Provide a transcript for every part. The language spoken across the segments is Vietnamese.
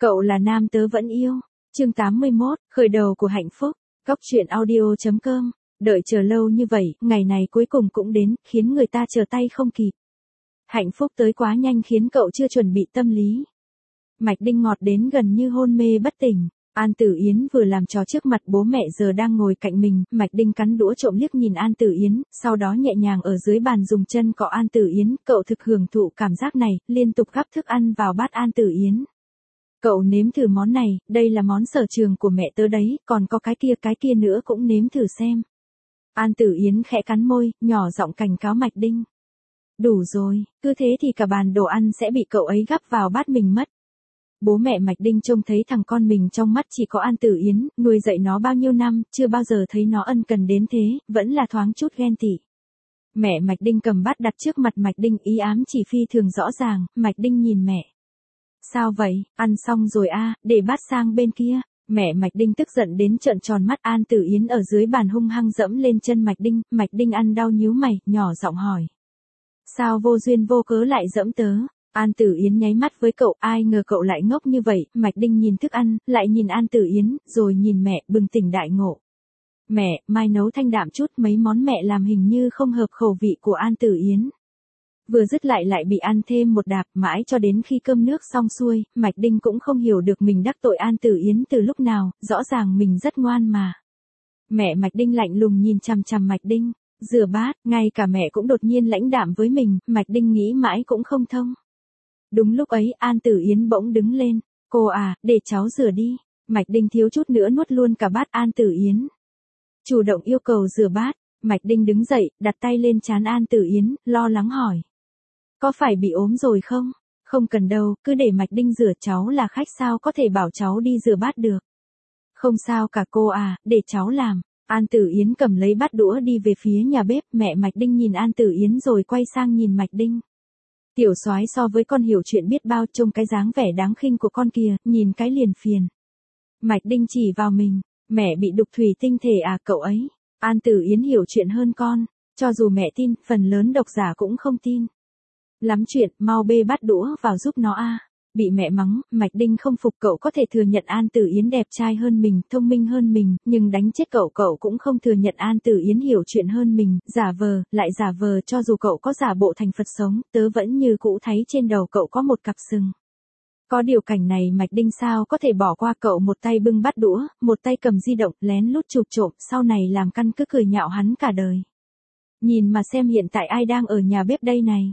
Cậu là nam tớ vẫn yêu. Chương 81, khởi đầu của hạnh phúc. Góc truyện audio.com. Đợi chờ lâu như vậy, ngày này cuối cùng cũng đến, khiến người ta chờ tay không kịp. Hạnh phúc tới quá nhanh khiến cậu chưa chuẩn bị tâm lý. Mạch Đinh ngọt đến gần như hôn mê bất tỉnh. An Tử Yến vừa làm trò trước mặt bố mẹ giờ đang ngồi cạnh mình, Mạch Đinh cắn đũa trộm liếc nhìn An Tử Yến, sau đó nhẹ nhàng ở dưới bàn dùng chân cọ An Tử Yến, cậu thực hưởng thụ cảm giác này, liên tục gắp thức ăn vào bát An Tử Yến. Cậu nếm thử món này, đây là món sở trường của mẹ tớ đấy, còn có cái kia nữa cũng nếm thử xem. An Tử Yến khẽ cắn môi, nhỏ giọng cảnh cáo Mạch Đinh. Đủ rồi, cứ thế thì cả bàn đồ ăn sẽ bị cậu ấy gắp vào bát mình mất. Bố mẹ Mạch Đinh trông thấy thằng con mình trong mắt chỉ có An Tử Yến, nuôi dạy nó bao nhiêu năm, chưa bao giờ thấy nó ân cần đến thế, vẫn là thoáng chút ghen tị. Mẹ Mạch Đinh cầm bát đặt trước mặt Mạch Đinh ý ám chỉ phi thường rõ ràng, Mạch Đinh nhìn mẹ. Sao vậy, ăn xong rồi à, để bát sang bên kia. Mẹ Mạch Đinh tức giận đến trợn tròn mắt. An Tử Yến ở dưới bàn hung hăng dẫm lên chân Mạch Đinh ăn đau nhíu mày, nhỏ giọng hỏi. Sao vô duyên vô cớ lại dẫm tớ? An Tử Yến nháy mắt với cậu, ai ngờ cậu lại ngốc như vậy. Mạch Đinh nhìn thức ăn, lại nhìn An Tử Yến, rồi nhìn mẹ, bừng tỉnh đại ngộ. Mẹ, mai nấu thanh đạm chút, mấy món mẹ làm hình như không hợp khẩu vị của An Tử Yến. Vừa dứt lại bị ăn thêm một đạp, mãi cho đến khi cơm nước xong xuôi, Mạch Đinh cũng không hiểu được mình đắc tội An Tử Yến từ lúc nào, rõ ràng mình rất ngoan mà. Mẹ Mạch Đinh lạnh lùng nhìn chằm chằm Mạch Đinh, rửa bát, ngay cả mẹ cũng đột nhiên lãnh đạm với mình, Mạch Đinh nghĩ mãi cũng không thông. Đúng lúc ấy, An Tử Yến bỗng đứng lên, cô à, để cháu rửa đi. Mạch Đinh thiếu chút nữa nuốt luôn cả bát An Tử Yến. Chủ động yêu cầu rửa bát, Mạch Đinh đứng dậy, đặt tay lên trán An Tử Yến, lo lắng hỏi. Có phải bị ốm rồi không? Không cần đâu, cứ để Mạch Đinh rửa, cháu là khách sao có thể bảo cháu đi rửa bát được. Không sao cả cô à, để cháu làm. An Tử Yến cầm lấy bát đũa đi về phía nhà bếp, mẹ Mạch Đinh nhìn An Tử Yến rồi quay sang nhìn Mạch Đinh. Tiểu soái so với con hiểu chuyện biết bao, trông cái dáng vẻ đáng khinh của con kìa, nhìn cái liền phiền. Mạch Đinh chỉ vào mình, mẹ bị đục thủy tinh thể à cậu ấy. An Tử Yến hiểu chuyện hơn con, cho dù mẹ tin, phần lớn độc giả cũng không tin. Lắm chuyện, mau bê bát đũa vào giúp nó a. Bị mẹ mắng, Mạch Đinh không phục. Cậu có thể thừa nhận An Tử Yến đẹp trai hơn mình, thông minh hơn mình, nhưng đánh chết cậu cũng không thừa nhận An Tử Yến hiểu chuyện hơn mình, giả vờ, lại giả vờ. Cho dù cậu có giả bộ thành Phật sống, tớ vẫn như cũ thấy trên đầu cậu có một cặp sừng. Có điều cảnh này Mạch Đinh sao có thể bỏ qua. Cậu một tay bưng bát đũa, một tay cầm di động, lén lút chụp trộm, sau này làm căn cứ cười nhạo hắn cả đời. Nhìn mà xem hiện tại ai đang ở nhà bếp đây này.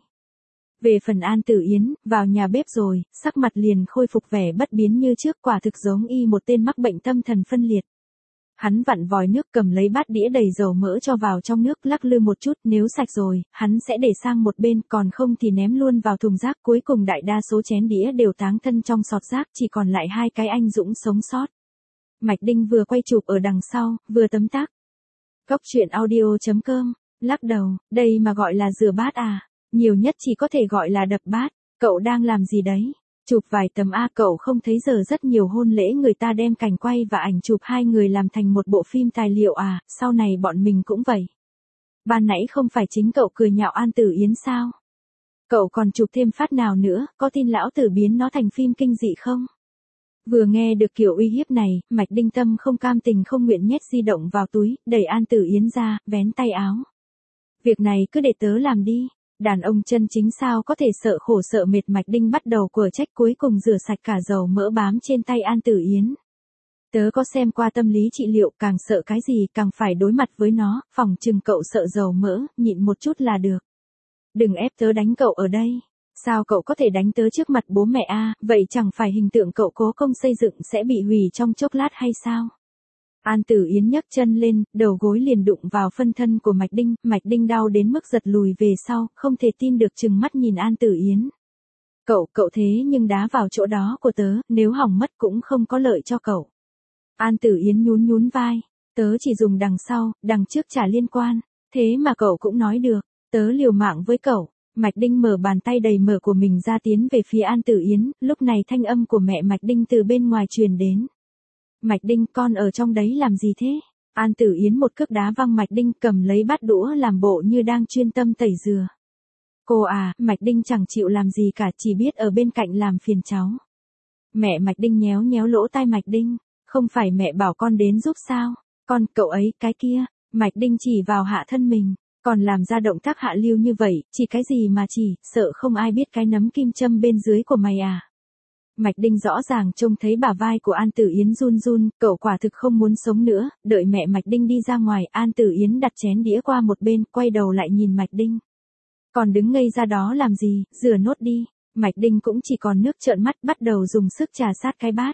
Về phần An Tử Yến, vào nhà bếp rồi, sắc mặt liền khôi phục vẻ bất biến như trước, quả thực giống y một tên mắc bệnh tâm thần phân liệt. Hắn vặn vòi nước, cầm lấy bát đĩa đầy dầu mỡ cho vào trong nước, lắc lư một chút, nếu sạch rồi, hắn sẽ để sang một bên, còn không thì ném luôn vào thùng rác. Cuối cùng đại đa số chén đĩa đều táng thân trong sọt rác, chỉ còn lại hai cái anh dũng sống sót. Mạch Đinh vừa quay chụp ở đằng sau, vừa tấm tắc. Góc truyện audio.com, lắc đầu, đây mà gọi là rửa bát à? Nhiều nhất chỉ có thể gọi là đập bát. Cậu đang làm gì đấy? Chụp vài tấm a. Cậu không thấy giờ rất nhiều hôn lễ người ta đem cảnh quay và ảnh chụp hai người làm thành một bộ phim tài liệu à, sau này bọn mình cũng vậy. Ban nãy không phải chính cậu cười nhạo An Tử Yến sao? Cậu còn chụp thêm phát nào nữa, có tin lão tử biến nó thành phim kinh dị không? Vừa nghe được kiểu uy hiếp này, Mạch Đinh tâm không cam tình không nguyện nhét di động vào túi, đẩy An Tử Yến ra, vén tay áo. Việc này cứ để tớ làm đi. Đàn ông chân chính sao có thể sợ khổ sợ mệt. Mạch Đinh bắt đầu quở trách, cuối cùng rửa sạch cả dầu mỡ bám trên tay An Tử Yến. Tớ có xem qua tâm lý trị liệu, càng sợ cái gì càng phải đối mặt với nó, phỏng chừng cậu sợ dầu mỡ, nhịn một chút là được. Đừng ép tớ đánh cậu ở đây. Sao cậu có thể đánh tớ trước mặt bố mẹ a? Vậy chẳng phải hình tượng cậu cố công xây dựng sẽ bị hủy trong chốc lát hay sao? An Tử Yến nhấc chân lên, đầu gối liền đụng vào phân thân của Mạch Đinh đau đến mức giật lùi về sau, không thể tin được trừng mắt nhìn An Tử Yến. Cậu thế nhưng đá vào chỗ đó của tớ, nếu hỏng mất cũng không có lợi cho cậu. An Tử Yến nhún vai, tớ chỉ dùng đằng sau, đằng trước chả liên quan, thế mà cậu cũng nói được, tớ liều mạng với cậu. Mạch Đinh mở bàn tay đầy mỡ của mình ra tiến về phía An Tử Yến, lúc này thanh âm của mẹ Mạch Đinh từ bên ngoài truyền đến. Mạch Đinh, con ở trong đấy làm gì thế? An Tử Yến một cước đá văng Mạch Đinh, cầm lấy bát đũa làm bộ như đang chuyên tâm tẩy dừa. Cô à, Mạch Đinh chẳng chịu làm gì cả, chỉ biết ở bên cạnh làm phiền cháu. Mẹ Mạch Đinh nhéo nhéo lỗ tai Mạch Đinh. Không phải mẹ bảo con đến giúp sao? Cậu ấy, cái kia. Mạch Đinh chỉ vào hạ thân mình. Còn làm ra động tác hạ lưu như vậy, chỉ cái gì mà chỉ, sợ không ai biết cái nấm kim châm bên dưới của mày à. Mạch Đinh rõ ràng trông thấy bả vai của An Tử Yến run run, cậu quả thực không muốn sống nữa, đợi mẹ Mạch Đinh đi ra ngoài, An Tử Yến đặt chén đĩa qua một bên, quay đầu lại nhìn Mạch Đinh. Còn đứng ngây ra đó làm gì, rửa nốt đi. Mạch Đinh cũng chỉ còn nước trợn mắt, bắt đầu dùng sức trà sát cái bát.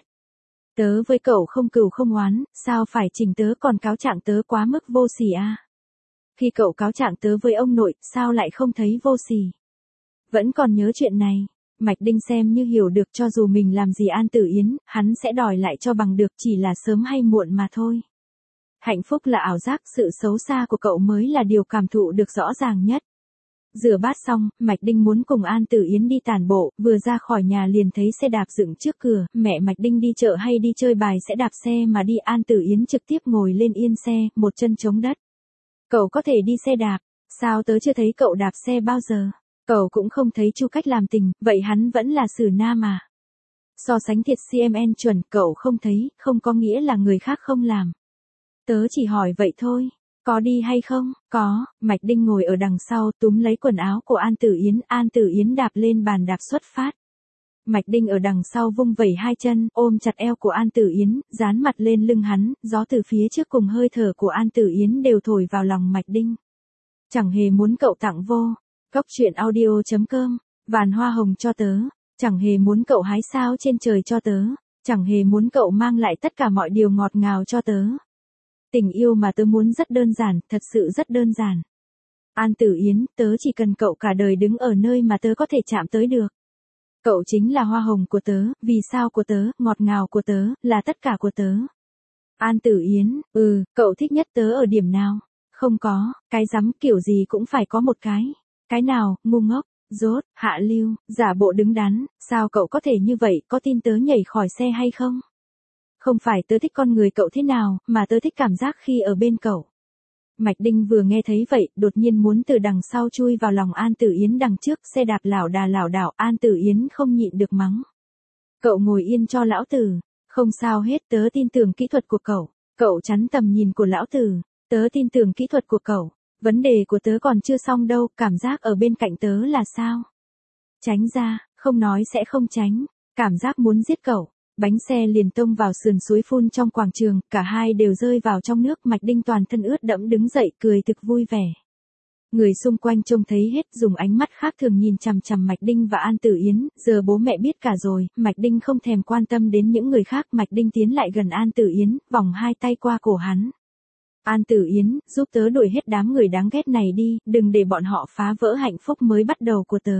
Tớ với cậu không cừu không oán, sao phải chỉnh tớ còn cáo trạng tớ quá mức vô sỉ à? Khi cậu cáo trạng tớ với ông nội, sao lại không thấy vô sỉ? Vẫn còn nhớ chuyện này. Mạch Đinh xem như hiểu được cho dù mình làm gì An Tử Yến, hắn sẽ đòi lại cho bằng được, chỉ là sớm hay muộn mà thôi. Hạnh phúc là ảo giác, sự xấu xa của cậu mới là điều cảm thụ được rõ ràng nhất. Rửa bát xong, Mạch Đinh muốn cùng An Tử Yến đi tản bộ, vừa ra khỏi nhà liền thấy xe đạp dựng trước cửa, mẹ Mạch Đinh đi chợ hay đi chơi bài sẽ đạp xe mà đi, An Tử Yến trực tiếp ngồi lên yên xe, một chân chống đất. Cậu có thể đi xe đạp, sao tớ chưa thấy cậu đạp xe bao giờ? Cậu cũng không thấy Chu Cách làm tình, vậy hắn vẫn là xử nam à? So sánh thiệt CMN chuẩn, cậu không thấy, không có nghĩa là người khác không làm. Tớ chỉ hỏi vậy thôi. Có đi hay không? Có. Mạch Đinh ngồi ở đằng sau túm lấy quần áo của An Tử Yến, An Tử Yến đạp lên bàn đạp xuất phát. Mạch Đinh ở đằng sau vung vẩy hai chân, ôm chặt eo của An Tử Yến, dán mặt lên lưng hắn, gió từ phía trước cùng hơi thở của An Tử Yến đều thổi vào lòng Mạch Đinh. Chẳng hề muốn cậu tặng vô. Cốc truyện audio.com, vàn hoa hồng cho tớ. Chẳng hề muốn cậu hái sao trên trời cho tớ. Chẳng hề muốn cậu mang lại tất cả mọi điều ngọt ngào cho tớ. Tình yêu mà tớ muốn rất đơn giản, thật sự rất đơn giản. An Tử Yến, tớ chỉ cần cậu cả đời đứng ở nơi mà tớ có thể chạm tới được. Cậu chính là hoa hồng của tớ, vì sao của tớ, ngọt ngào của tớ, là tất cả của tớ. An Tử Yến, cậu thích nhất tớ ở điểm nào? Không có, cái rắm, kiểu gì cũng phải có một cái. Cái nào, ngu ngốc, dốt, hạ lưu, giả bộ đứng đắn, sao cậu có thể như vậy, có tin tớ nhảy khỏi xe hay không? Không phải tớ thích con người cậu thế nào, mà tớ thích cảm giác khi ở bên cậu. Mạch Đinh vừa nghe thấy vậy, đột nhiên muốn từ đằng sau chui vào lòng An Tử Yến, đằng trước xe đạp lảo đảo, An Tử Yến không nhịn được mắng. Cậu ngồi yên cho lão tử, không sao hết, tớ tin tưởng kỹ thuật của cậu. Cậu chắn tầm nhìn của lão tử, tớ tin tưởng kỹ thuật của cậu. Vấn đề của tớ còn chưa xong đâu, cảm giác ở bên cạnh tớ là sao? Tránh ra, không nói sẽ không tránh, cảm giác muốn giết cậu. Bánh xe liền tông vào sườn suối phun trong quảng trường, cả hai đều rơi vào trong nước, Mạch Đinh toàn thân ướt đẫm đứng dậy cười thực vui vẻ. Người xung quanh trông thấy hết, dùng ánh mắt khác thường nhìn chằm chằm Mạch Đinh và An Tử Yến, giờ bố mẹ biết cả rồi, Mạch Đinh không thèm quan tâm đến những người khác, Mạch Đinh tiến lại gần An Tử Yến, vòng hai tay qua cổ hắn. An Tử Yến, giúp tớ đuổi hết đám người đáng ghét này đi, đừng để bọn họ phá vỡ hạnh phúc mới bắt đầu của tớ.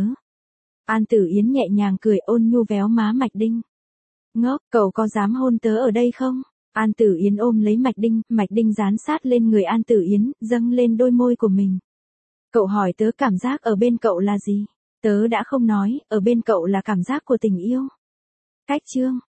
An Tử Yến nhẹ nhàng cười, ôn nhu véo má Mạch Đinh. Ngốc, cậu có dám hôn tớ ở đây không? An Tử Yến ôm lấy Mạch Đinh dán sát lên người An Tử Yến, dâng lên đôi môi của mình. Cậu hỏi tớ cảm giác ở bên cậu là gì? Tớ đã không nói, ở bên cậu là cảm giác của tình yêu. Cách chương.